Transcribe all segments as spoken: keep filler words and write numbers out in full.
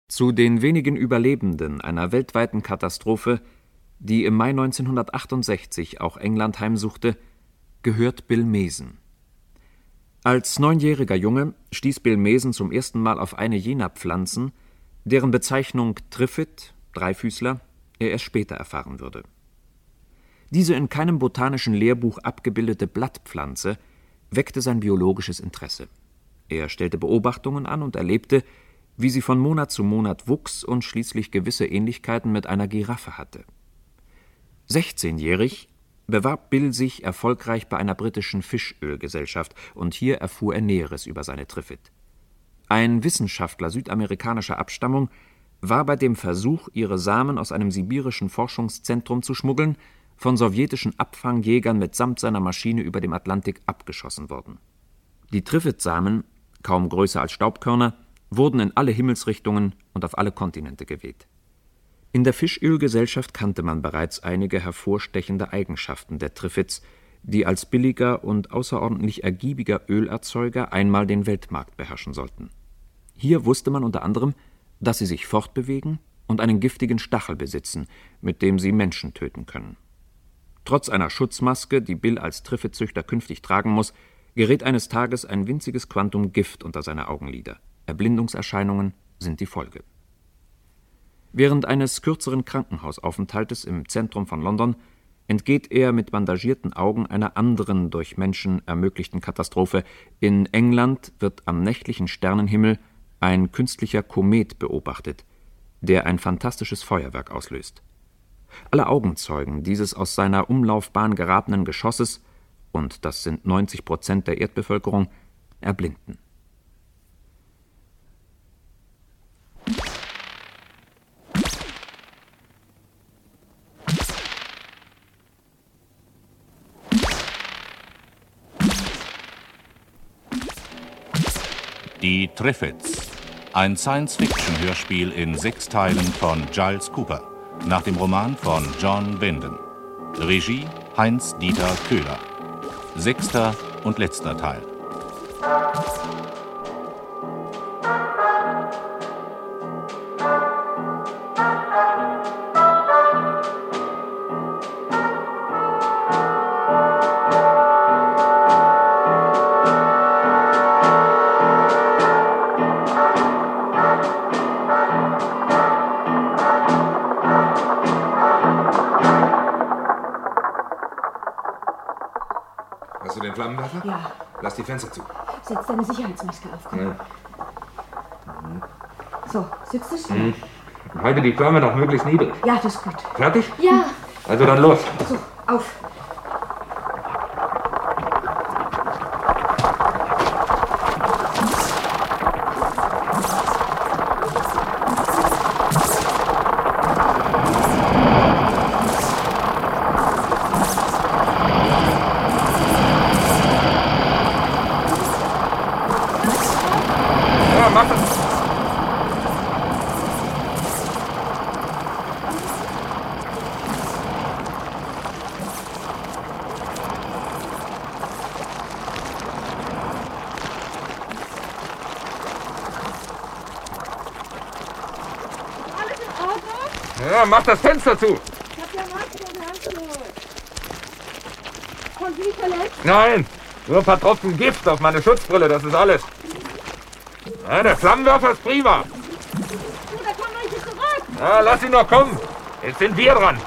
Zu den wenigen Überlebenden einer weltweiten Katastrophe, die im Mai neunzehnhundertachtundsechzig auch England heimsuchte, gehört Bill Mason. Als neunjähriger Junge stieß Bill Mason zum ersten Mal auf eine jener Pflanzen, deren Bezeichnung Trifid, Dreifüßler, er erst später erfahren würde. Diese in keinem botanischen Lehrbuch abgebildete Blattpflanze weckte sein biologisches Interesse. Er stellte Beobachtungen an und erlebte, wie sie von Monat zu Monat wuchs und schließlich gewisse Ähnlichkeiten mit einer Giraffe hatte. sechzehnjährig bewarb Bill sich erfolgreich bei einer britischen Fischölgesellschaft und hier erfuhr er Näheres über seine Trifid. Ein Wissenschaftler südamerikanischer Abstammung war bei dem Versuch, ihre Samen aus einem sibirischen Forschungszentrum zu schmuggeln, von sowjetischen Abfangjägern mitsamt seiner Maschine über dem Atlantik abgeschossen worden. Die Trifid-Samen, kaum größer als Staubkörner, wurden in alle Himmelsrichtungen und auf alle Kontinente geweht. In der Fischölgesellschaft kannte man bereits einige hervorstechende Eigenschaften der Trifids, die als billiger und außerordentlich ergiebiger Ölerzeuger einmal den Weltmarkt beherrschen sollten. Hier wusste man unter anderem, dass sie sich fortbewegen und einen giftigen Stachel besitzen, mit dem sie Menschen töten können. Trotz einer Schutzmaske, die Bill als Trifidzüchter künftig tragen muss, gerät eines Tages ein winziges Quantum Gift unter seine Augenlider. Erblindungserscheinungen sind die Folge. Während eines kürzeren Krankenhausaufenthaltes im Zentrum von London entgeht er mit bandagierten Augen einer anderen durch Menschen ermöglichten Katastrophe. In England wird am nächtlichen Sternenhimmel ein künstlicher Komet beobachtet, der ein fantastisches Feuerwerk auslöst. Alle Augenzeugen dieses aus seiner Umlaufbahn geratenen Geschosses, und das sind neunzig Prozent der Erdbevölkerung, erblinden. Die Triffids, ein Science-Fiction-Hörspiel in sechs Teilen von Giles Cooper, nach dem Roman von John Wyndham. Regie Heinz-Dieter Köhler. Sechster und letzter Teil. Flammenwerfer? Ja. Lass die Fenster zu. Setz deine Sicherheitsmaske auf. Komm. Ja. Mhm. So, sitzt du schon? Mhm. Halte die Flamme doch möglichst niedrig. Ja, das ist gut. Fertig? Ja. Also dann los. So, auf. Ja, mach das Fenster zu. Ich hab ja Maske und Handschuhe. Und wie verletzt? Nein, nur ein paar Tropfen Gift auf meine Schutzbrille, das ist alles. Ja, der Flammenwerfer ist prima. Du, da kommen welche zurück. Ja, lass ihn noch kommen. Jetzt sind wir dran.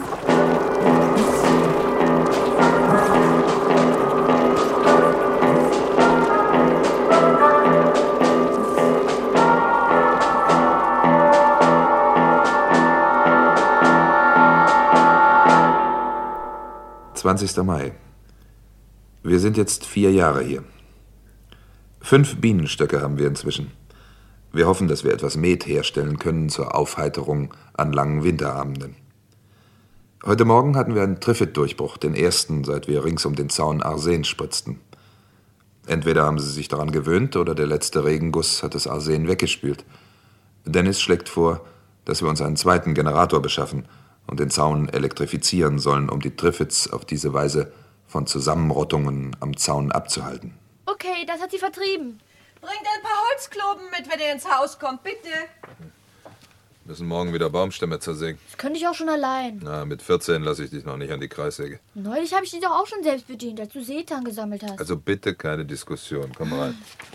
zwanzigster Mai. Wir sind jetzt vier Jahre hier. Fünf Bienenstöcke haben wir inzwischen. Wir hoffen, dass wir etwas Met herstellen können zur Aufheiterung an langen Winterabenden. Heute Morgen hatten wir einen Trifid-Durchbruch, den ersten, seit wir rings um den Zaun Arsen spritzten. Entweder haben sie sich daran gewöhnt oder der letzte Regenguss hat das Arsen weggespült. Dennis schlägt vor, dass wir uns einen zweiten Generator beschaffen und den Zaun elektrifizieren sollen, um die Triffids auf diese Weise von Zusammenrottungen am Zaun abzuhalten. Okay, das hat sie vertrieben. Bringt ein paar Holzkloben mit, wenn ihr ins Haus kommt, bitte. Müssen morgen wieder Baumstämme zersägen. Das könnte ich auch schon allein. Na, mit vierzehn lasse ich dich noch nicht an die Kreissäge. Neulich habe ich dich doch auch schon selbst bedient, als du Seetang gesammelt hast. Also bitte keine Diskussion. Komm rein.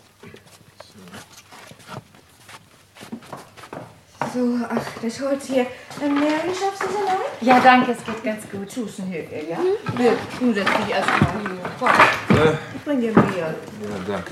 So, ach, das Holz hier. Ein Mary, schaffst du es allein? Ja, danke, es geht ganz gut. Tusen hier, ja? Mhm. Du setz dich erstmal hier. Komm, Ja, ich bring dir Bier. ja, danke.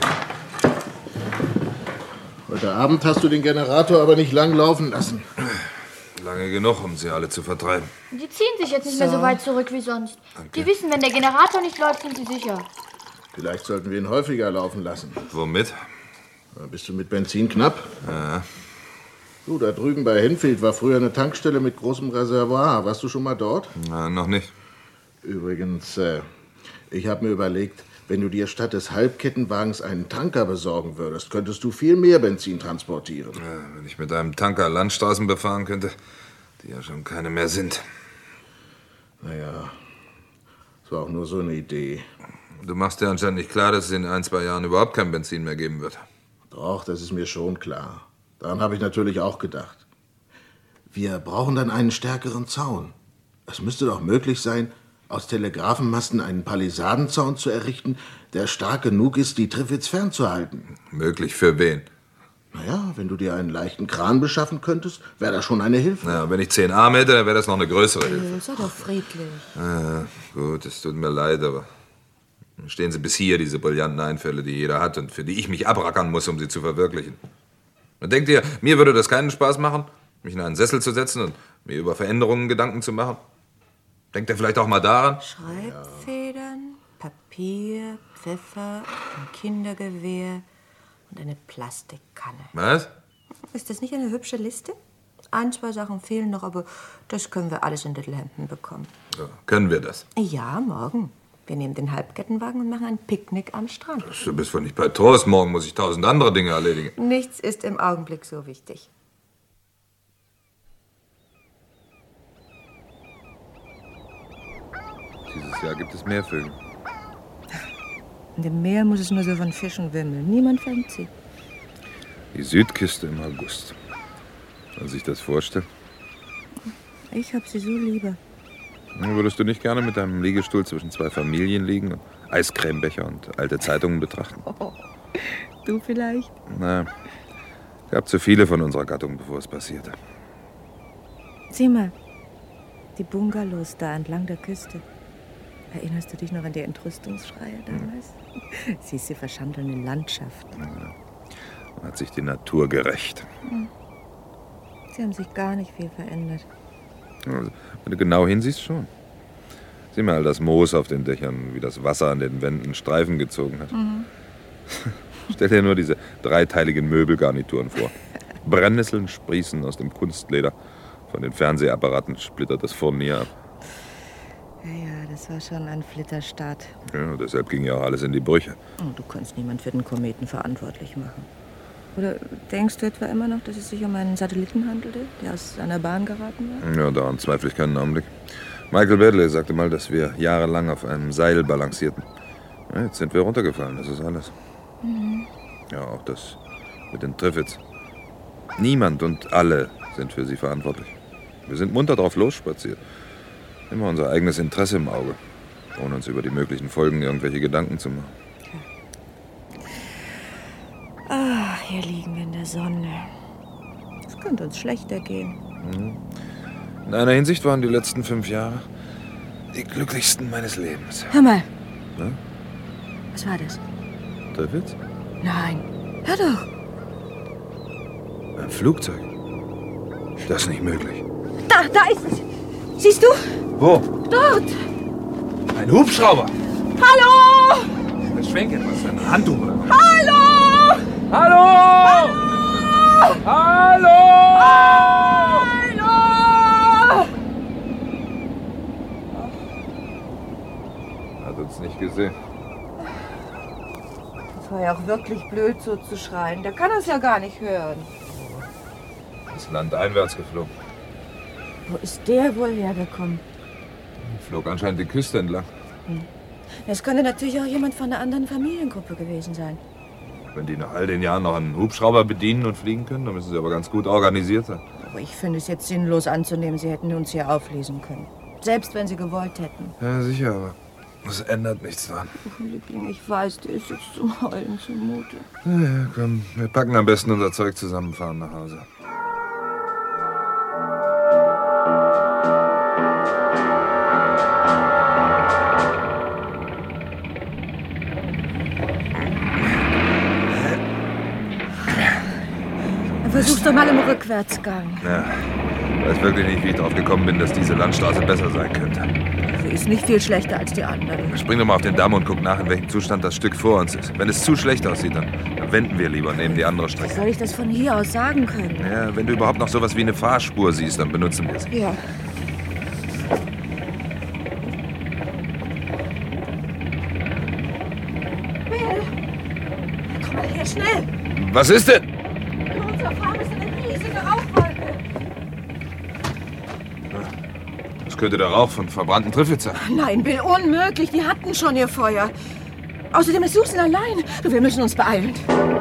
Heute Abend hast du den Generator aber nicht lang laufen lassen. Lange genug, um sie alle zu vertreiben. Die ziehen sich jetzt nicht mehr so weit zurück wie sonst. Die wissen, wenn der Generator nicht läuft, sind sie sicher. Vielleicht sollten wir ihn häufiger laufen lassen. Womit? Bist du mit Benzin knapp? Ja. Du, da drüben bei Henfield war früher eine Tankstelle mit großem Reservoir. Warst du schon mal dort? Na, noch nicht. Übrigens, äh, ich habe mir überlegt, wenn du dir statt des Halbkettenwagens einen Tanker besorgen würdest, könntest du viel mehr Benzin transportieren. Ja, wenn ich mit einem Tanker Landstraßen befahren könnte, die ja schon keine mehr sind. Naja, das war auch nur so eine Idee. Du machst dir anscheinend nicht klar, dass es in ein, zwei Jahren überhaupt kein Benzin mehr geben wird. Doch, das ist mir schon klar. Daran habe ich natürlich auch gedacht. Wir brauchen dann einen stärkeren Zaun. Es müsste doch möglich sein, aus Telegrafenmasten einen Palisadenzaun zu errichten, der stark genug ist, die Triffids fernzuhalten. Möglich für wen? Naja, wenn du dir einen leichten Kran beschaffen könntest, wäre das schon eine Hilfe. Na, wenn ich zehn Arme hätte, dann wäre das noch eine größere Hilfe. Sei doch friedlich. Ah, gut, es tut mir leid, aber stehen Sie bis hier, diese brillanten Einfälle, die jeder hat und für die ich mich abrackern muss, um sie zu verwirklichen. Und denkt ihr, mir würde das keinen Spaß machen, mich in einen Sessel zu setzen und mir über Veränderungen Gedanken zu machen? Denkt ihr vielleicht auch mal daran? Schreibfedern, Papier, Pfeffer, ein Kindergewehr und eine Plastikkanne. Was? Ist das nicht eine hübsche Liste? Ein, zwei Sachen fehlen noch, aber das können wir alles in Littlehampton bekommen. Ja, können wir das? Ja, morgen. Wir nehmen den Halbkettenwagen und machen ein Picknick am Strand. Du bist wohl nicht bei Trost. Morgen muss ich tausend andere Dinge erledigen. Nichts ist im Augenblick so wichtig. Dieses Jahr gibt es mehr Vögel. In dem Meer muss es nur so von Fischen wimmeln. Niemand fängt sie. Die Südküste im August. Kann sich das vorstellen? Ich hab sie so lieber. Würdest du nicht gerne mit deinem Liegestuhl zwischen zwei Familien liegen und Eiscremebecher und alte Zeitungen betrachten? Oh, du vielleicht? Na, gab zu viele von unserer Gattung, bevor es passierte. Sieh mal, die Bungalows da entlang der Küste. Erinnerst du dich noch an die Entrüstungsschreie damals? Hm. Siehst du, verschandelnde Landschaften. Ja. Hat sich die Natur gerächt. Hm. Sie haben sich gar nicht viel verändert. Also, wenn du genau hinsiehst, schon. Sieh mal das Moos auf den Dächern, wie das Wasser an den Wänden Streifen gezogen hat. Mhm. Stell dir nur diese dreiteiligen Möbelgarnituren vor. Brennnesseln sprießen aus dem Kunstleder. Von den Fernsehapparaten splittert das Furnier ab. Ja, ja, das war schon ein Flitterstart. Ja, deshalb ging ja auch alles in die Brüche. Oh, du kannst niemand für den Kometen verantwortlich machen. Oder denkst du etwa immer noch, dass es sich um einen Satelliten handelte, der aus seiner Bahn geraten war? Ja, daran zweifle ich keinen Augenblick. Michael Badley sagte mal, dass wir jahrelang auf einem Seil balancierten. Ja, jetzt sind wir runtergefallen, das ist alles. Mhm. Ja, auch das mit den Triffids. Niemand und alle sind für sie verantwortlich. Wir sind munter drauf losspaziert. Immer unser eigenes Interesse im Auge, ohne uns über die möglichen Folgen irgendwelche Gedanken zu machen. Ach, hier liegen wir in der Sonne. Es könnte uns schlechter gehen. Mhm. In einer Hinsicht waren die letzten fünf Jahre die glücklichsten meines Lebens. Hör mal. Ja? Was war das? Triffids? Nein. Hör doch. Ein Flugzeug? Das ist nicht möglich. Da, da ist es. Siehst du? Wo? Dort. Ein Hubschrauber. Hallo! Das schwenkt etwas, ein Handtuch oder was? Hallo! Hallo! Hallo! Hallo! Hallo! Hat uns nicht gesehen. Das war ja auch wirklich blöd, so zu schreien. Der kann uns ja gar nicht hören. Ist landeinwärts geflogen. Wo ist der wohl hergekommen? Flog anscheinend die Küste entlang. Hm. Es könnte natürlich auch jemand von einer anderen Familiengruppe gewesen sein. Wenn die nach all den Jahren noch einen Hubschrauber bedienen und fliegen können, dann müssen sie aber ganz gut organisiert sein. Aber ich finde es jetzt sinnlos anzunehmen, Sie hätten uns hier auflesen können. Selbst wenn Sie gewollt hätten. Ja, sicher, aber das ändert nichts dran. Oh, Liebling, ich weiß, dir ist jetzt zum Heulen zumute. Ja, ja, komm, wir packen am besten unser Zeug zusammen, fahren nach Hause. Versuch's doch mal im Rückwärtsgang. Ja, ich weiß wirklich nicht, wie ich drauf gekommen bin, dass diese Landstraße besser sein könnte. Sie ist nicht viel schlechter als die anderen. Spring doch mal auf den Damm und guck nach, in welchem Zustand das Stück vor uns ist. Wenn es zu schlecht aussieht, dann, dann wenden wir lieber und nehmen die andere Strecke. Soll ich das von hier aus sagen können? Ja, wenn du überhaupt noch sowas wie eine Fahrspur siehst, dann benutzen wir sie. Ja. Bill! Komm mal her, schnell! Was ist denn? In unserer Farm ist eine riesige Rauchwolke. Das könnte der Rauch von verbrannten Triffids sein. Nein, Bill, unmöglich. Die hatten schon ihr Feuer. Außerdem ist Susan allein. Du, wir müssen uns beeilen.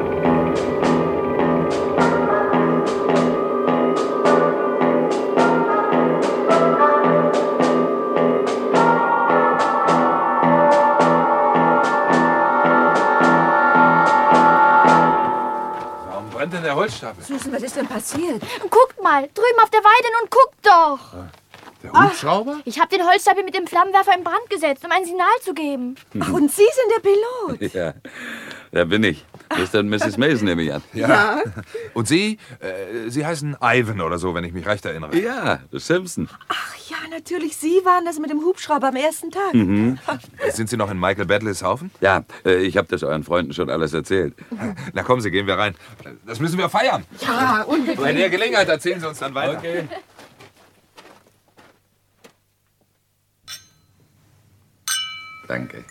Warum brennt denn der Holzstapel? Susan, was ist denn passiert? Guckt mal, drüben auf der Weide, nun guckt doch. Der Hubschrauber? Ich habe den Holzstapel mit dem Flammenwerfer in Brand gesetzt, um ein Signal zu geben. Ach, und Sie sind der Pilot. Ja, da bin ich. Mister und Missus Mason nehme ich an. Ja. Und Sie? Äh, Sie heißen Ivan oder so, wenn ich mich recht erinnere. Ja, Simpson. Ach ja, natürlich. Sie waren das mit dem Hubschrauber am ersten Tag. Mhm. Sind Sie noch in Michael Badleys Haufen? Ja, äh, ich habe das euren Freunden schon alles erzählt. Na kommen Sie, gehen wir rein. Das müssen wir feiern. Ja, unbedingt. Bei der Gelegenheit erzählen Sie uns dann weiter. Okay. Danke.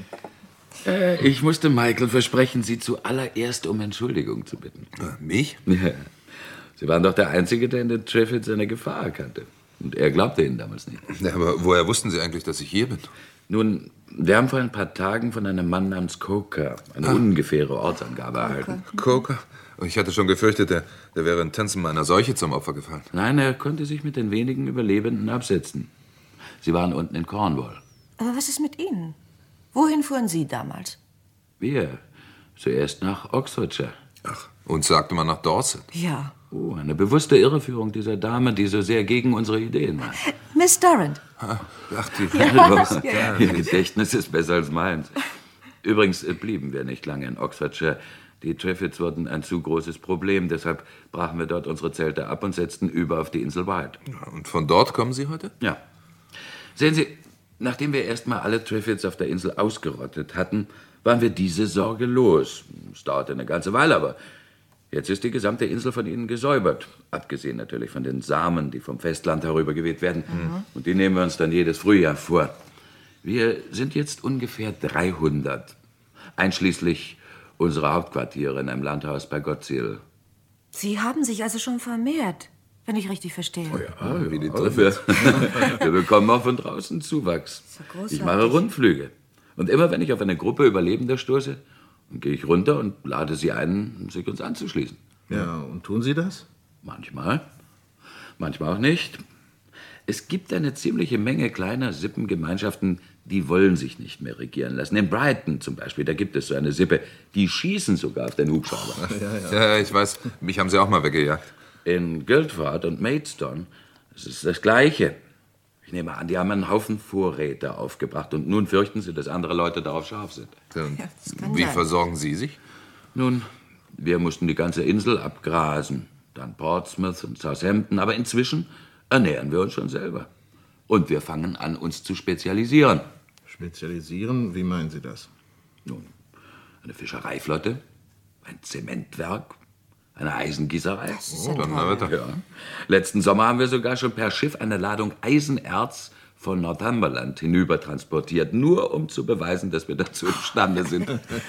Äh, ich musste Michael versprechen, Sie zuallererst um Entschuldigung zu bitten. Mich? Ja. Sie waren doch der Einzige, der in den Triffids eine Gefahr erkannte. Und er glaubte Ihnen damals nicht. Ja, aber woher wussten Sie eigentlich, dass ich hier bin? Nun, wir haben vor ein paar Tagen von einem Mann namens Coker eine ah. ungefähre Ortsangabe erhalten. Coker? Ich hatte schon gefürchtet, der, der wäre in Tänzen einer Seuche zum Opfer gefallen. Nein, er konnte sich mit den wenigen Überlebenden absetzen. Sie waren unten in Cornwall. Aber was ist mit Ihnen? Wohin fuhren Sie damals? Wir. Zuerst nach Oxfordshire. Ach, uns sagte man nach Dorset. Ja. Oh, eine bewusste Irreführung dieser Dame, die so sehr gegen unsere Ideen war. Miss Durrant. Ach, die... Ja, ja. Ihr Gedächtnis ist besser als meins. Übrigens blieben wir nicht lange in Oxfordshire. Die Triffids wurden ein zu großes Problem. Deshalb brachen wir dort unsere Zelte ab und setzten über auf die Insel Wight. Und von dort kommen Sie heute? Ja. Sehen Sie, nachdem wir erst mal alle Triffids auf der Insel ausgerottet hatten, waren wir diese Sorge los. Es dauerte eine ganze Weile, aber jetzt ist die gesamte Insel von ihnen gesäubert. Abgesehen natürlich von den Samen, die vom Festland herübergeweht werden. Mhm. Und die nehmen wir uns dann jedes Frühjahr vor. Wir sind jetzt ungefähr dreihundert. Einschließlich unserer Hauptquartiere in einem Landhaus bei Gottshill. Sie haben sich also schon vermehrt, wenn ich richtig verstehe. Oh ja, ja, wie die Triffids. Wir, wir bekommen auch von draußen Zuwachs. Ja, ich mache Rundflüge. Und immer wenn ich auf eine Gruppe Überlebender stoße, gehe ich runter und lade sie ein, sich uns anzuschließen. Ja, und tun Sie das? Manchmal. Manchmal auch nicht. Es gibt eine ziemliche Menge kleiner Sippengemeinschaften, die wollen sich nicht mehr regieren lassen. In Brighton zum Beispiel, da gibt es so eine Sippe, die schießen sogar auf den Hubschrauber. Ja, ja. ja, ich weiß. Mich haben sie auch mal weggejagt. In Guildford und Maidstone das ist das Gleiche. Ich nehme an, die haben einen Haufen Vorräte aufgebracht und nun fürchten sie, dass andere Leute darauf scharf sind. Ja, wie sein. Versorgen Sie sich? Nun, wir mussten die ganze Insel abgrasen. Dann Portsmouth und Southampton. Aber inzwischen ernähren wir uns schon selber. Und wir fangen an, uns zu spezialisieren. Spezialisieren? Wie meinen Sie das? Nun, eine Fischereiflotte, ein Zementwerk, eine Eisengießerei. Das ist ja toll. Ja. Letzten Sommer haben wir sogar schon per Schiff eine Ladung Eisenerz von Northumberland hinüber transportiert, nur um zu beweisen, dass wir dazu imstande sind.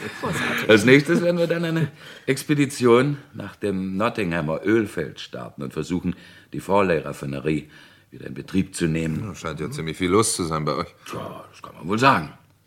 Als nächstes werden wir dann eine Expedition nach dem Nottinghamer Ölfeld starten und versuchen, die Fawley-Raffinerie wieder in Betrieb zu nehmen. Ja, scheint ja ziemlich viel los zu sein bei euch. Tja, das kann man wohl sagen.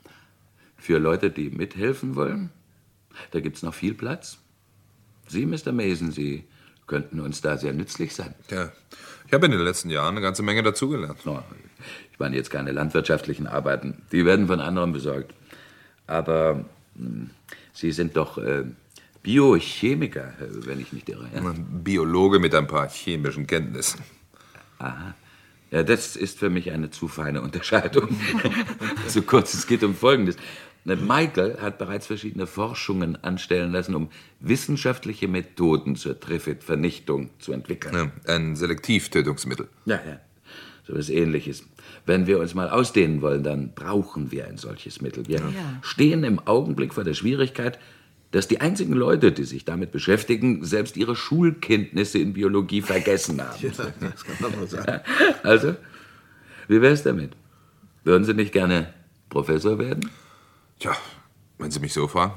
Für Leute, die mithelfen wollen, da gibt's noch viel Platz. Sie, Mister Mason, Sie könnten uns da sehr nützlich sein. Ja, ich habe in den letzten Jahren eine ganze Menge dazugelernt. No, ich meine jetzt keine landwirtschaftlichen Arbeiten. Die werden von anderen besorgt. Aber mh, Sie sind doch äh, Biochemiker, wenn ich nicht irre. Ja? Biologe mit ein paar chemischen Kenntnissen. Aha. Ja, das ist für mich eine zu feine Unterscheidung. So kurz, es geht um Folgendes. Michael hat bereits verschiedene Forschungen anstellen lassen, um wissenschaftliche Methoden zur Trifid-Vernichtung zu entwickeln. Ja, ein Selektivtötungsmittel. Ja, ja, so etwas Ähnliches. Wenn wir uns mal ausdehnen wollen, dann brauchen wir ein solches Mittel. Wir ja. stehen im Augenblick vor der Schwierigkeit, dass die einzigen Leute, die sich damit beschäftigen, selbst ihre Schulkenntnisse in Biologie vergessen haben. Ja, das kann man mal sagen. Also, wie wär's damit? Würden Sie nicht gerne Professor werden? Tja, wenn Sie mich so fragen.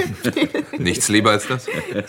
Nichts lieber als das. Äh,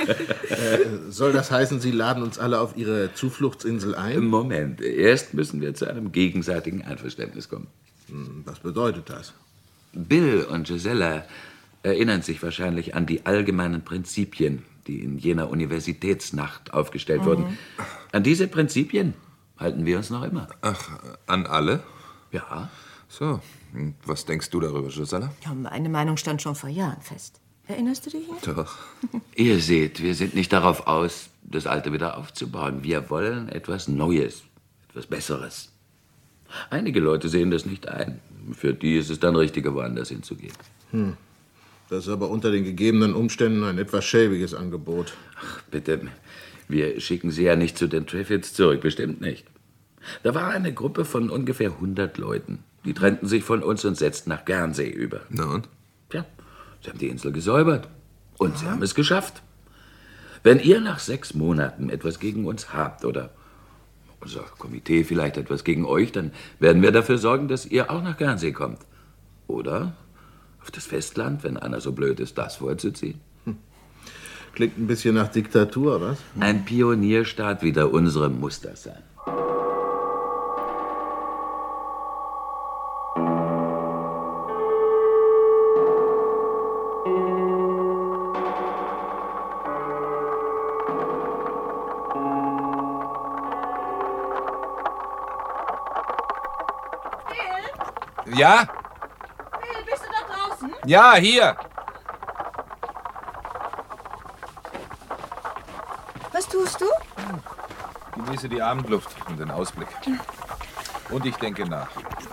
soll das heißen, Sie laden uns alle auf Ihre Zufluchtsinsel ein? Moment, erst müssen wir zu einem gegenseitigen Einverständnis kommen. Was bedeutet das? Bill und Gisela erinnern sich wahrscheinlich an die allgemeinen Prinzipien, die in jener Universitätsnacht aufgestellt mhm. wurden. An diese Prinzipien halten wir uns noch immer. Ach, an alle? Ja. So, und was denkst du darüber, Gisela? Ja, meine Meinung stand schon vor Jahren fest. Erinnerst du dich nicht? Doch. Ihr seht, wir sind nicht darauf aus, das Alte wieder aufzubauen. Wir wollen etwas Neues, etwas Besseres. Einige Leute sehen das nicht ein. Für die ist es dann richtiger, woanders hinzugehen. Hm. Das ist aber unter den gegebenen Umständen ein etwas schäbiges Angebot. Ach, bitte, wir schicken Sie ja nicht zu den Triffids zurück, bestimmt nicht. Da war eine Gruppe von ungefähr hundert Leuten. Die trennten sich von uns und setzten nach Guernsey über. Na und? Tja, sie haben die Insel gesäubert. Und sie haben es geschafft. Wenn ihr nach sechs Monaten etwas gegen uns habt oder unser Komitee vielleicht etwas gegen euch, dann werden wir dafür sorgen, dass ihr auch nach Guernsey kommt. Oder auf das Festland, wenn einer so blöd ist, das vorzuziehen. Hm. Klingt ein bisschen nach Diktatur, was? Ein Pionierstaat wieder unserem muss das sein. Ja? Bill, bist du da draußen? Ja, hier. Was tust du? Genieße die Abendluft und den Ausblick. Und ich denke nach.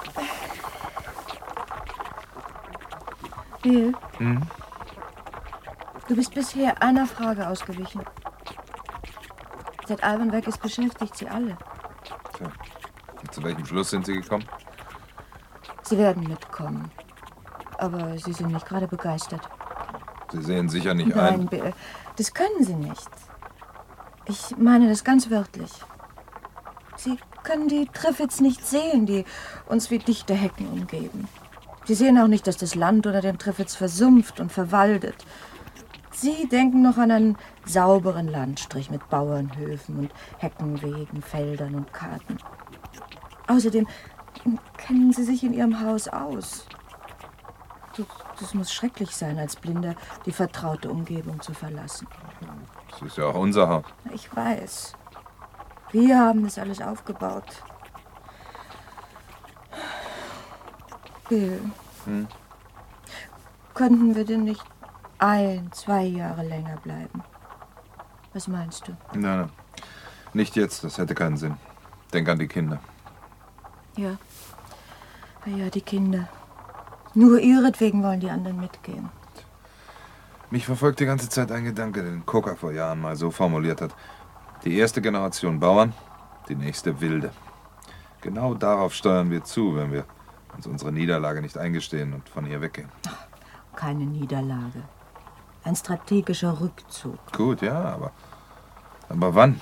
Bill, Hm? du bist bisher einer Frage ausgewichen. Seit Alban weg ist, beschäftigt sie alle. Tja. Und zu welchem Schluss sind Sie gekommen? Sie werden mitkommen. Aber Sie sind nicht gerade begeistert. Sie sehen sicher nicht Nein, ein... Bill, das können Sie nicht. Ich meine das ganz wörtlich. Sie können die Triffids nicht sehen, die uns wie dichte Hecken umgeben. Sie sehen auch nicht, dass das Land unter den Triffids versumpft und verwaldet. Sie denken noch an einen sauberen Landstrich mit Bauernhöfen und Heckenwegen, Feldern und Karten. Außerdem kennen Sie sich in Ihrem Haus aus. Das, das muss schrecklich sein, als Blinder die vertraute Umgebung zu verlassen. Das ist ja auch unser Haus. Ich weiß. Wir haben das alles aufgebaut. Bill, Hm? könnten wir denn nicht ein, zwei Jahre länger bleiben? Was meinst du? Nein, nein. Nicht jetzt, das hätte keinen Sinn. Denk an die Kinder. Ja. Ja, die Kinder. Nur ihretwegen wollen die anderen mitgehen. Mich verfolgt die ganze Zeit ein Gedanke, den Coker vor Jahren mal so formuliert hat. Die erste Generation Bauern, die nächste Wilde. Genau darauf steuern wir zu, wenn wir uns unsere Niederlage nicht eingestehen und von hier weggehen. Keine Niederlage. Ein strategischer Rückzug. Gut, ja, aber... Aber wann?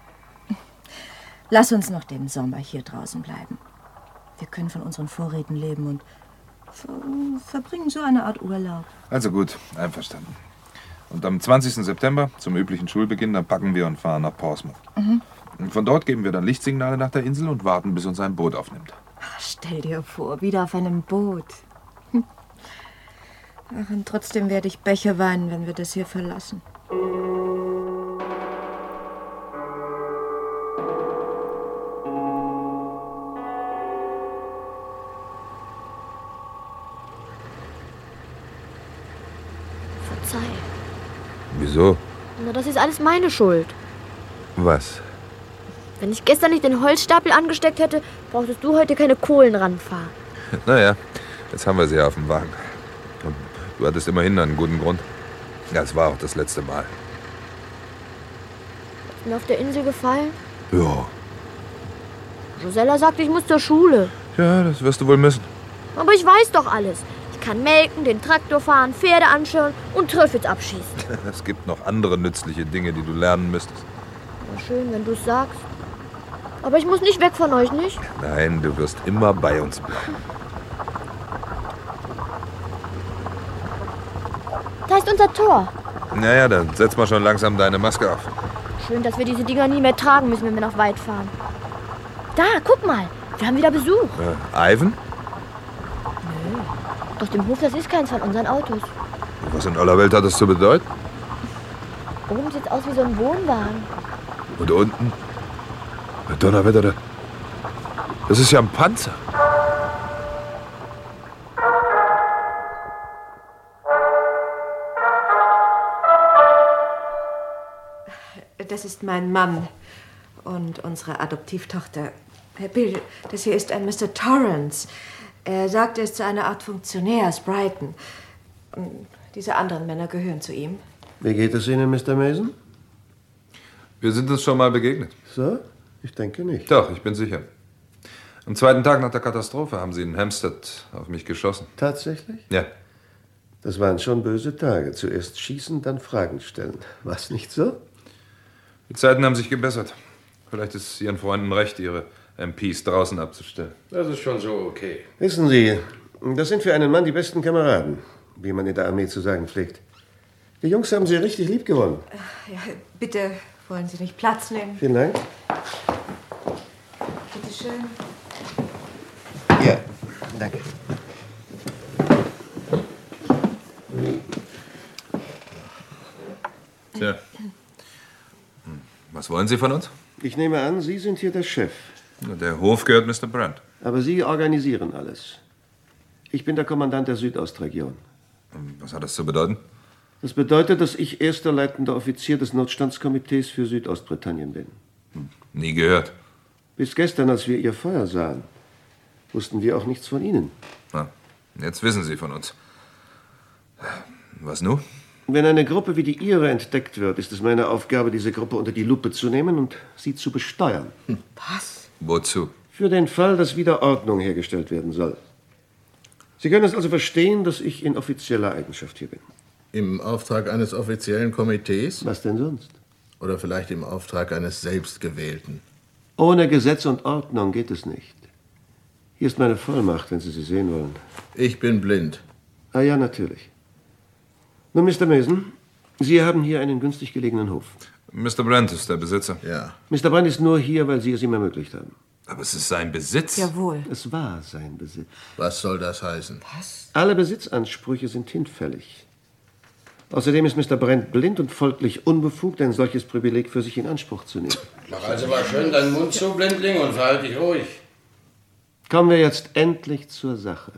Lass uns noch den Sommer hier draußen bleiben. Wir können von unseren Vorräten leben und ver verbringen so eine Art Urlaub. Also gut, einverstanden. Und am zwanzigsten September, zum üblichen Schulbeginn, dann packen wir und fahren nach Portsmouth. Mhm. Und von dort geben wir dann Lichtsignale nach der Insel und warten, bis uns ein Boot aufnimmt. Ach, stell dir vor, wieder auf einem Boot. Hm. Ach, und trotzdem werde ich Bäche weinen, wenn wir das hier verlassen. Wieso? Na, das ist alles meine Schuld. Was? Wenn ich gestern nicht den Holzstapel angesteckt hätte, brauchtest du heute keine Kohlen ranfahren. Naja, jetzt haben wir sie ja auf dem Wagen. Und du hattest immerhin einen guten Grund. Ja, es war auch das letzte Mal. Ist mir auf der Insel gefallen? Ja. Josella sagte, ich muss zur Schule. Ja, das wirst du wohl müssen. Aber ich weiß doch alles. Ich kann melken, den Traktor fahren, Pferde anschauen und Trüffels abschießen. Es gibt noch andere nützliche Dinge, die du lernen müsstest. Na schön, wenn du es sagst. Aber ich muss nicht weg von euch, nicht? Nein, du wirst immer bei uns bleiben. Da ist unser Tor. Naja, dann setz mal schon langsam deine Maske auf. Schön, dass wir diese Dinger nie mehr tragen müssen, wenn wir noch weit fahren. Da, guck mal. Wir haben wieder Besuch. Äh, Ivan? Nö. Auf dem Hof, das ist keins von unseren Autos. Was in aller Welt hat das zu bedeuten? Oben sieht's aus wie so ein Wohnwagen. Und unten? Donnerwetter, das ist ja ein Panzer. Das ist mein Mann und unsere Adoptivtochter. Herr Bill, das hier ist ein Mister Torrance. Er sagt, er ist zu einer Art Funktionär aus Brighton. Und diese anderen Männer gehören zu ihm. Wie geht es Ihnen, Mister Mason? Wir sind uns schon mal begegnet. So? Ich denke nicht. Doch, ich bin sicher. Am zweiten Tag nach der Katastrophe haben Sie in Hampstead auf mich geschossen. Tatsächlich? Ja. Das waren schon böse Tage. Zuerst schießen, dann Fragen stellen. War's nicht so? Die Zeiten haben sich gebessert. Vielleicht ist Ihren Freunden recht, Ihre M Ps draußen abzustellen. Das ist schon so okay. Wissen Sie, das sind für einen Mann die besten Kameraden, wie man in der Armee zu sagen pflegt. Die Jungs haben Sie richtig lieb gewonnen. Ja, bitte, wollen Sie nicht Platz nehmen? Vielen Dank. Bitte schön. Ja, danke. Tja. Was wollen Sie von uns? Ich nehme an, Sie sind hier der Chef. Der Hof gehört Mister Brandt. Aber Sie organisieren alles. Ich bin der Kommandant der Südostregion. Was hat das zu bedeuten? Das bedeutet, dass ich erster leitender Offizier des Notstandskomitees für Südostbritannien bin. Nie gehört. Bis gestern, als wir Ihr Feuer sahen, wussten wir auch nichts von Ihnen. Na, jetzt wissen Sie von uns. Was nun? Wenn eine Gruppe wie die Ihre entdeckt wird, ist es meine Aufgabe, diese Gruppe unter die Lupe zu nehmen und sie zu besteuern. Was? Wozu? Für den Fall, dass wieder Ordnung hergestellt werden soll. Sie können es also verstehen, dass ich in offizieller Eigenschaft hier bin. Im Auftrag eines offiziellen Komitees? Was denn sonst? Oder vielleicht im Auftrag eines selbstgewählten? Ohne Gesetz und Ordnung geht es nicht. Hier ist meine Vollmacht, wenn Sie sie sehen wollen. Ich bin blind. Ah ja, natürlich. Nun, Mister Mason, Sie haben hier einen günstig gelegenen Hof. Mister Brandt ist der Besitzer. Ja. Mister Brandt ist nur hier, weil Sie es ihm ermöglicht haben. Aber es ist sein Besitz. Jawohl. Es war sein Besitz. Was soll das heißen? Was? Alle Besitzansprüche sind hinfällig. Außerdem ist Mister Brandt blind und folglich unbefugt, ein solches Privileg für sich in Anspruch zu nehmen. Mach also mal schön deinen Mund zu, Blindling, und verhalte dich ruhig. Kommen wir jetzt endlich zur Sache.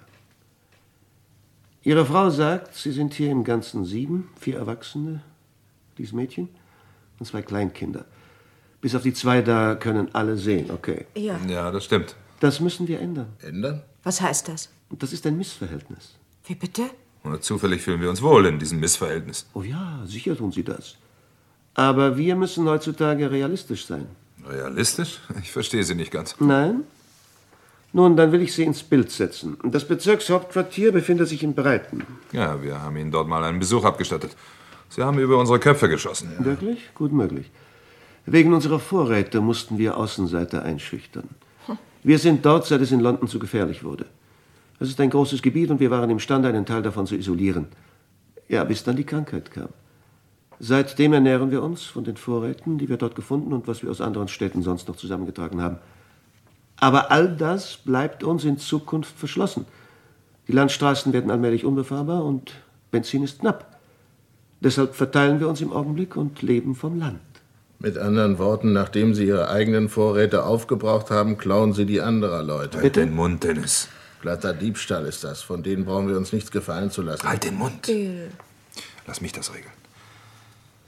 Ihre Frau sagt, Sie sind hier im Ganzen sieben, vier Erwachsene, dieses Mädchen, und zwei Kleinkinder. Bis auf die zwei da können alle sehen, okay. Ja. Ja, das stimmt. Das müssen wir ändern. Ändern? Was heißt das? Das ist ein Missverhältnis. Wie bitte? Und zufällig fühlen wir uns wohl in diesem Missverhältnis. Oh ja, sicher tun Sie das. Aber wir müssen heutzutage realistisch sein. Realistisch? Ich verstehe Sie nicht ganz. Nein? Nun, dann will ich Sie ins Bild setzen. Das Bezirkshauptquartier befindet sich in Brighton. Ja, wir haben Ihnen dort mal einen Besuch abgestattet. Sie haben über unsere Köpfe geschossen. Ja. Wirklich? Gut möglich. Wegen unserer Vorräte mussten wir Außenseiter einschüchtern. Wir sind dort, seit es in London zu gefährlich wurde. Es ist ein großes Gebiet und wir waren imstande, einen Teil davon zu isolieren. Ja, bis dann die Krankheit kam. Seitdem ernähren wir uns von den Vorräten, die wir dort gefunden und was wir aus anderen Städten sonst noch zusammengetragen haben. Aber all das bleibt uns in Zukunft verschlossen. Die Landstraßen werden allmählich unbefahrbar und Benzin ist knapp. Deshalb verteilen wir uns im Augenblick und leben vom Land. Mit anderen Worten, nachdem Sie Ihre eigenen Vorräte aufgebraucht haben, klauen Sie die anderer Leute. Halt den Mund, Dennis. Glatter Diebstahl ist das. Von denen brauchen wir uns nichts gefallen zu lassen. Halt den Mund. Bill. Lass mich das regeln.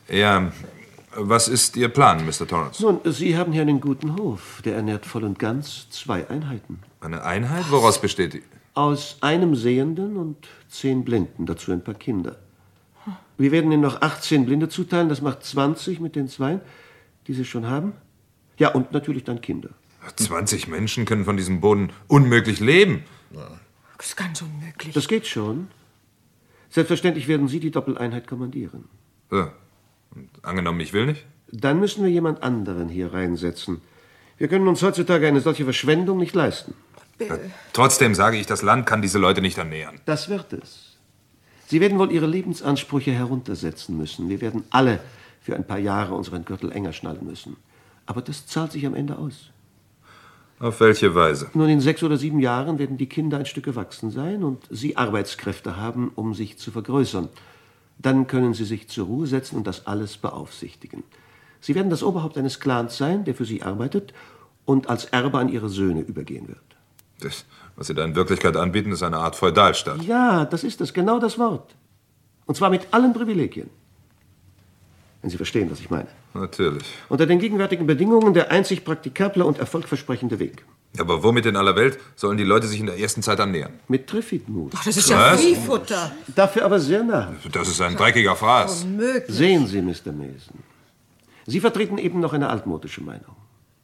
Ja, was ist Ihr Plan, Mister Torrance? Nun, Sie haben hier einen guten Hof. Der ernährt voll und ganz zwei Einheiten. Eine Einheit? Woraus besteht die? Aus einem Sehenden und zehn Blinden, dazu ein paar Kinder. Wir werden Ihnen noch achtzehn Blinde zuteilen, das macht zwanzig mit den Zweien, die Sie schon haben. Ja, und natürlich dann Kinder. zwanzig Menschen können von diesem Boden unmöglich leben. Das ist ganz unmöglich. Das geht schon. Selbstverständlich werden Sie die Doppeleinheit kommandieren. So. Und angenommen, ich will nicht? Dann müssen wir jemand anderen hier reinsetzen. Wir können uns heutzutage eine solche Verschwendung nicht leisten. Ja, trotzdem sage ich, das Land kann diese Leute nicht ernähren. Das wird es. Sie werden wohl Ihre Lebensansprüche heruntersetzen müssen. Wir werden alle für ein paar Jahre unseren Gürtel enger schnallen müssen. Aber das zahlt sich am Ende aus. Auf welche Weise? Nun, in sechs oder sieben Jahren werden die Kinder ein Stück gewachsen sein und Sie Arbeitskräfte haben, um sich zu vergrößern. Dann können Sie sich zur Ruhe setzen und das alles beaufsichtigen. Sie werden das Oberhaupt eines Clans sein, der für Sie arbeitet und als Erbe an Ihre Söhne übergehen wird. Das, was Sie da in Wirklichkeit anbieten, ist eine Art Feudalstaat. Ja, das ist es, genau das Wort. Und zwar mit allen Privilegien. Wenn Sie verstehen, was ich meine. Natürlich. Unter den gegenwärtigen Bedingungen der einzig praktikable und erfolgversprechende Weg. Aber womit in aller Welt sollen die Leute sich in der ersten Zeit ernähren? Mit Trifidmus. Ach, das ist ja Viehfutter. Dafür aber sehr nah. Das ist ein dreckiger Fraß. Unmöglich. Sehen Sie, Mister Mason. Sie vertreten eben noch eine altmodische Meinung.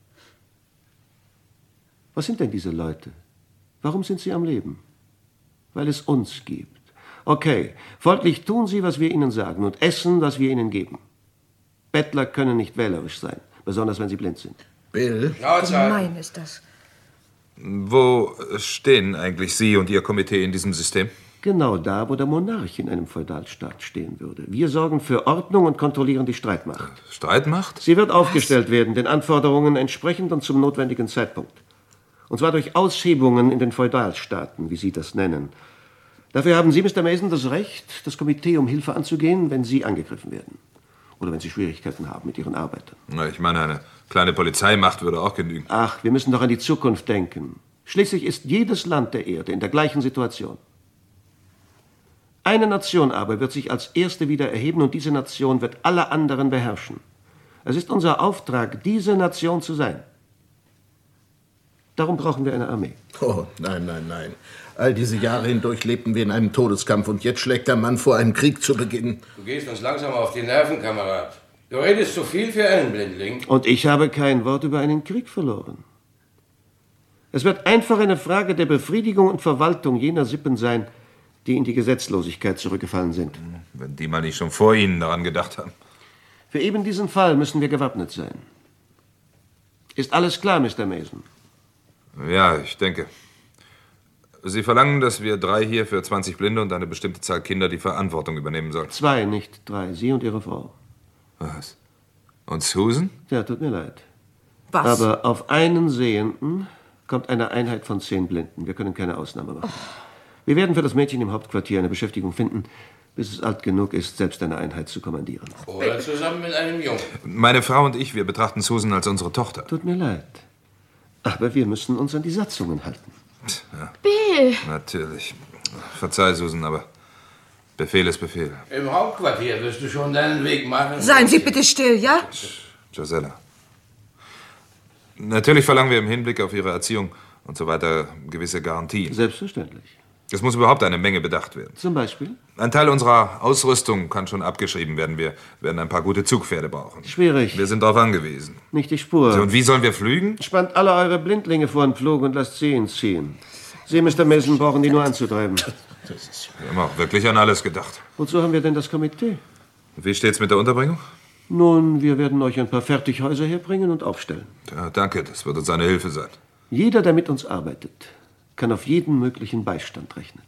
Was sind denn diese Leute? Warum sind sie am Leben? Weil es uns gibt. Okay, folglich tun Sie, was wir Ihnen sagen und essen, was wir Ihnen geben. Bettler können nicht wählerisch sein, besonders wenn sie blind sind. Bill? Gemein ist das. Wo stehen eigentlich Sie und Ihr Komitee in diesem System? Genau da, wo der Monarch in einem Feudalstaat stehen würde. Wir sorgen für Ordnung und kontrollieren die Streitmacht. Streitmacht? Sie wird aufgestellt werden, den Anforderungen entsprechend und zum notwendigen Zeitpunkt. Und zwar durch Aushebungen in den Feudalstaaten, wie Sie das nennen. Dafür haben Sie, Mister Mason, das Recht, das Komitee um Hilfe anzugehen, wenn Sie angegriffen werden. Oder wenn Sie Schwierigkeiten haben mit Ihren Arbeitern. Na, ich meine, eine kleine Polizeimacht würde auch genügen. Ach, wir müssen doch an die Zukunft denken. Schließlich ist jedes Land der Erde in der gleichen Situation. Eine Nation aber wird sich als erste wieder erheben und diese Nation wird alle anderen beherrschen. Es ist unser Auftrag, diese Nation zu sein. Darum brauchen wir eine Armee. Oh, nein, nein, nein. All diese Jahre hindurch lebten wir in einem Todeskampf und jetzt schlägt der Mann vor, einen Krieg zu beginnen. Du gehst uns langsam auf die Nerven, Kamerad. Du redest zu viel für einen Blindling. Und ich habe kein Wort über einen Krieg verloren. Es wird einfach eine Frage der Befriedigung und Verwaltung jener Sippen sein, die in die Gesetzlosigkeit zurückgefallen sind. Wenn die mal nicht schon vor Ihnen daran gedacht haben. Für eben diesen Fall müssen wir gewappnet sein. Ist alles klar, Mister Mason? Ja, ich denke. Sie verlangen, dass wir drei hier für zwanzig Blinde und eine bestimmte Zahl Kinder die Verantwortung übernehmen sollen. Zwei, nicht drei. Sie und Ihre Frau. Was? Und Susan? Ja, tut mir leid. Was? Aber auf einen Sehenden kommt eine Einheit von zehn Blinden. Wir können keine Ausnahme machen. Wir werden für das Mädchen im Hauptquartier eine Beschäftigung finden, bis es alt genug ist, selbst eine Einheit zu kommandieren. Oder zusammen mit einem Jungen. Meine Frau und ich, wir betrachten Susan als unsere Tochter. Tut mir leid. Aber wir müssen uns an die Satzungen halten. Ja, Bill! natürlich. Verzeih, Susan, aber Befehl ist Befehl. Im Hauptquartier wirst du schon deinen Weg machen. Seien Sie bitte still, ja? Gisella. Natürlich verlangen wir im Hinblick auf Ihre Erziehung und so weiter gewisse Garantien. Selbstverständlich. Es muss überhaupt eine Menge bedacht werden. Zum Beispiel? Ein Teil unserer Ausrüstung kann schon abgeschrieben werden. Wir werden ein paar gute Zugpferde brauchen. Schwierig. Wir sind darauf angewiesen. Nicht die Spur. So, und wie sollen wir flügen? Spannt alle eure Blindlinge vor den Pflug und lasst sie ihn ziehen. Sie, Mister Mason, brauchen die nur anzutreiben. Wir haben auch wirklich an alles gedacht. Wozu haben wir denn das Komitee? Wie steht's mit der Unterbringung? Nun, wir werden euch ein paar Fertighäuser herbringen und aufstellen. Ja, danke, das wird uns eine Hilfe sein. Jeder, der mit uns arbeitet, kann auf jeden möglichen Beistand rechnen.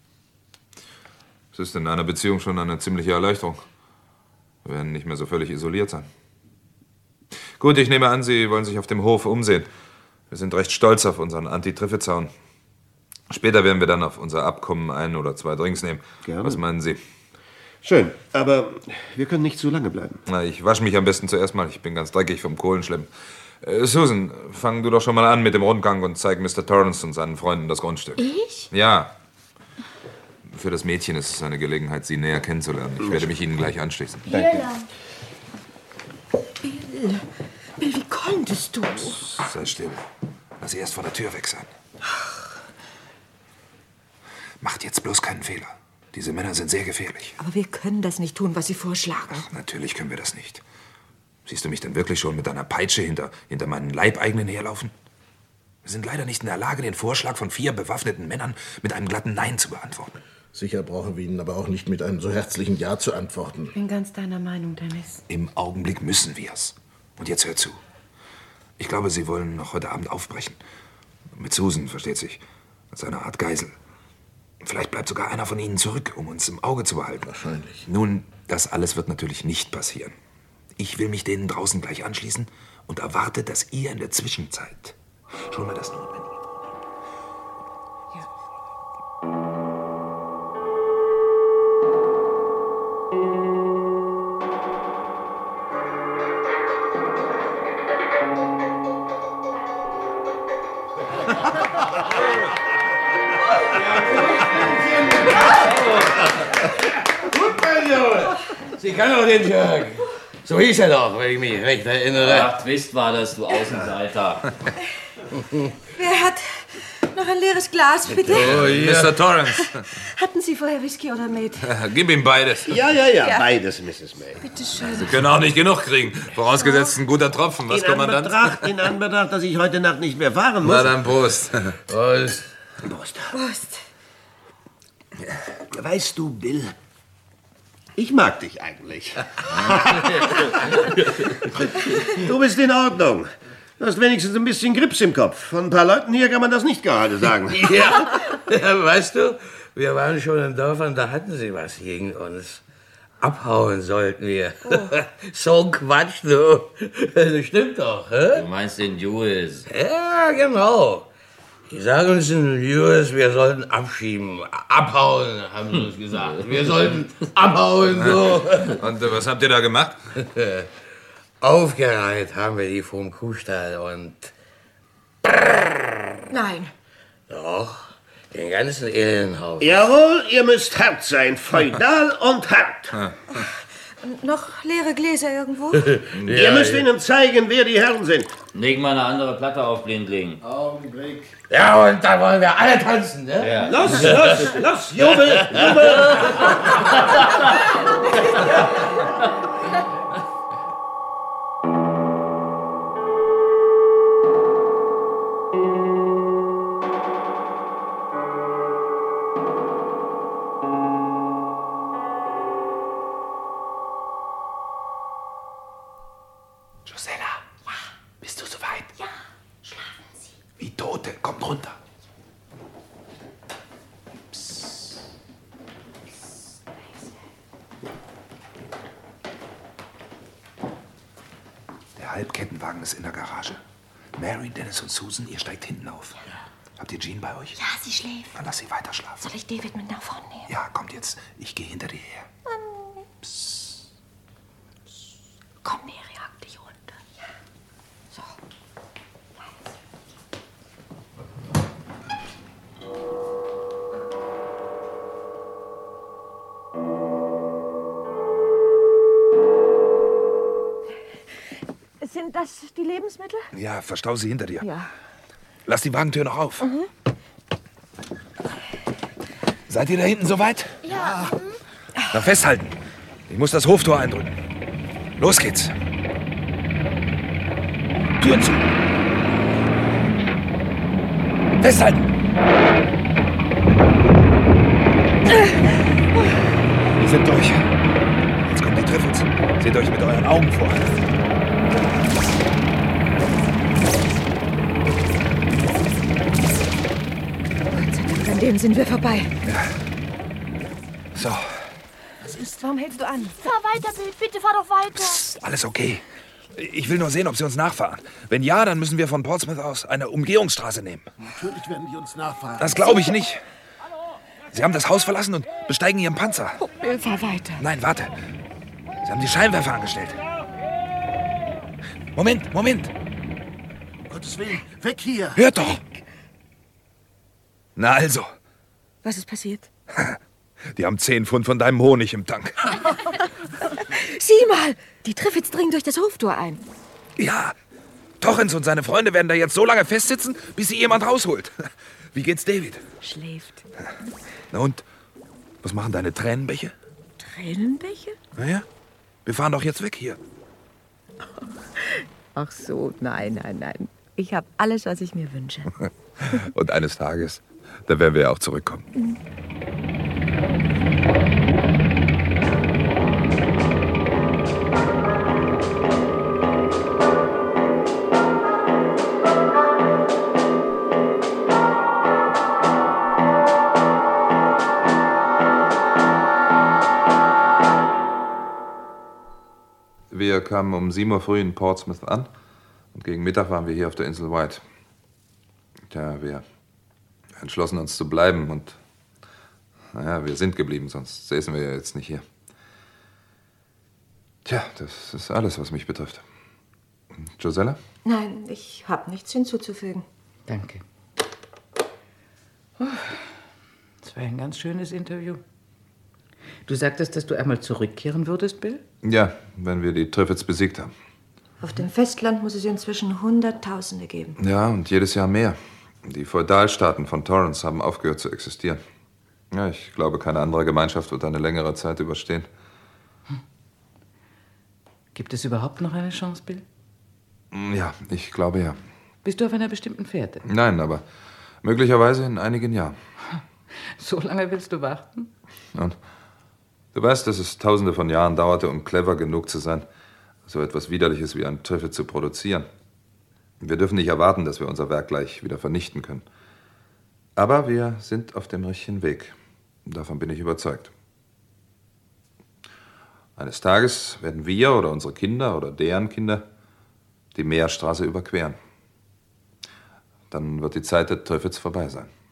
Es ist in einer Beziehung schon eine ziemliche Erleichterung. Wir werden nicht mehr so völlig isoliert sein. Gut, ich nehme an, Sie wollen sich auf dem Hof umsehen. Wir sind recht stolz auf unseren Anti-Triffe-Zaun. Später werden wir dann auf unser Abkommen ein oder zwei Drinks nehmen. Gerne. Was meinen Sie? Schön, aber wir können nicht zu lange bleiben. Na, ich wasche mich am besten zuerst mal. Ich bin ganz dreckig vom Kohlenschleppen. Äh, Susan, fang du doch schon mal an mit dem Rundgang und zeig Mister Torrance und seinen Freunden das Grundstück. Ich? Ja. Für das Mädchen ist es eine Gelegenheit, Sie näher kennenzulernen. Ich werde mich Ihnen gleich anschließen. Hier lang. Bill, Bill, wie konntest du? Sei still. Lass sie erst von der Tür weg sein. Macht jetzt bloß keinen Fehler. Diese Männer sind sehr gefährlich. Aber wir können das nicht tun, was sie vorschlagen. Ach, natürlich können wir das nicht. Siehst du mich denn wirklich schon mit deiner Peitsche hinter, hinter meinen Leibeigenen herlaufen? Wir sind leider nicht in der Lage, den Vorschlag von vier bewaffneten Männern mit einem glatten Nein zu beantworten. Sicher brauchen wir Ihnen aber auch nicht mit einem so herzlichen Ja zu antworten. Ich bin ganz deiner Meinung, Dennis. Im Augenblick müssen wir's. Und jetzt hör zu. Ich glaube, Sie wollen noch heute Abend aufbrechen. Mit Susan, versteht sich. Als eine Art Geisel. Vielleicht bleibt sogar einer von Ihnen zurück, um uns im Auge zu behalten. Wahrscheinlich. Nun, das alles wird natürlich nicht passieren. Ich will mich denen draußen gleich anschließen und erwarte, dass ihr in der Zwischenzeit schon mal das Notwendige. Gut, mein Junge. Sie kann doch den Jörg. So hieß er doch, wenn ich mich recht erinnere. Ach, Twist war das, du Außenseiter. Wer hat noch ein leeres Glas, bitte? Oh, Mister Torrance. Hatten Sie vorher Whisky oder Met? Gib ihm beides. Ja, ja, ja, Ja. beides, Misses May. Bitte schön. Sie können auch nicht genug kriegen. Vorausgesetzt ein guter Tropfen. Was, In Kommandant? Anbetracht, in Anbetracht, dass ich heute Nacht nicht mehr fahren muss. Na dann Prost. Prost. Prost. Prost. Weißt du, Bill, ich mag dich eigentlich. Du bist in Ordnung. Du hast wenigstens ein bisschen Grips im Kopf. Von ein paar Leuten hier kann man das nicht gerade sagen. Ja, ja, weißt du, wir waren schon in Dörfern, da hatten sie was gegen uns. Abhauen sollten wir. Oh. So ein Quatsch, du. Das stimmt doch, hä? Du meinst den Jules. Ja, genau. Die sagen uns in U S, wir sollten abschieben. Abhauen, haben sie uns gesagt. Wir sollten abhauen, so. Und äh, was habt ihr da gemacht? Aufgereiht haben wir die vom Kuhstall und... Nein. Doch, den ganzen Ellenhaus. Jawohl, ihr müsst hart sein. Feudal und hart. Noch leere Gläser irgendwo? Ihr müsst ihnen zeigen, wer die Herren sind. Leg mal eine andere Platte auf, Blindling. Augenblick. Ja, und da wollen wir alle tanzen, ne? Ja. Los, los, los, Jubel, Jubel. Josella. Ja. Bist du soweit? Ja. Schlafen Sie. Wie Tote. Kommt runter. Psst. Psst. Der Halbkettenwagen ist in der Garage. Mary, Dennis und Susan, ihr steigt hinten auf. Ja. Habt ihr Jean bei euch? Ja, sie schläft. Dann lass sie weiter schlafen. Soll ich David mit nach vorne nehmen? Ja, kommt jetzt. Ich gehe hinter dir her. Psst. Komm, Mary, hock dich runter. Ja. So. Sind das die Lebensmittel? Ja, verstau sie hinter dir. Ja. Lass die Wagentür noch auf. Mhm. Seid ihr da hinten soweit? Ja. Na, festhalten. Ich muss das Hoftor eindrücken. Los geht's. Tür zu. Festhalten. Wir sind durch. Jetzt kommen die Triffids. Seht euch mit euren Augen vor. An dem sind wir vorbei. Ja. So, Was ist? Warum hältst du an? Fahr weiter, Bill. Bitte fahr doch weiter. ist alles okay. Ich will nur sehen, ob sie uns nachfahren. Wenn ja, dann müssen wir von Portsmouth aus eine Umgehungsstraße nehmen. Natürlich werden die uns nachfahren. Das glaube ich nicht. Sie haben das Haus verlassen und besteigen ihren Panzer. Oh, Bill, fahr weiter. Nein, warte. Sie haben die Scheinwerfer angestellt. Moment, Moment. Um Gottes Willen, weg hier. Hört doch. Na also, Was ist passiert? die haben zehn Pfund von deinem Honig im Tank. Sieh mal, die Triffids dringen durch das Hoftor ein. Ja, Torrens und seine Freunde werden da jetzt so lange festsitzen, bis sie jemand rausholt. Wie geht's David? Schläft. Na und? Was machen deine Tränenbäche? Tränenbäche? Naja, wir fahren doch jetzt weg hier. Ach so, nein, nein, nein. Ich habe alles, was ich mir wünsche. Und eines Tages, da werden wir auch zurückkommen. Mhm. Wir kamen um sieben Uhr früh in Portsmouth an und gegen Mittag waren wir hier auf der Insel White. Tja, wir entschlossen uns zu bleiben und naja, wir sind geblieben, sonst säßen wir ja jetzt nicht hier. Tja, das ist alles, was mich betrifft. Josella? Nein, ich habe nichts hinzuzufügen. Danke. Oh, das war ein ganz schönes Interview. Du sagtest, dass du einmal zurückkehren würdest, Bill? Ja, wenn wir die Triffids besiegt haben. Auf dem Festland muss es inzwischen Hunderttausende geben. Ja, und jedes Jahr mehr. Die Feudalstaaten von Torrens haben aufgehört zu existieren. Ja, ich glaube, keine andere Gemeinschaft wird eine längere Zeit überstehen. Hm. Gibt es überhaupt noch eine Chance, Bill? Ja, ich glaube ja. Bist du auf einer bestimmten Fährte? Nein, aber möglicherweise in einigen Jahren. So lange willst du warten? Und du weißt, dass es tausende von Jahren dauerte, um clever genug zu sein, so etwas Widerliches wie ein Triffid zu produzieren. Wir dürfen nicht erwarten, dass wir unser Werk gleich wieder vernichten können. Aber wir sind auf dem richtigen Weg. Davon bin ich überzeugt. Eines Tages werden wir oder unsere Kinder oder deren Kinder die Meerstraße überqueren. Dann wird die Zeit der Triffids vorbei sein.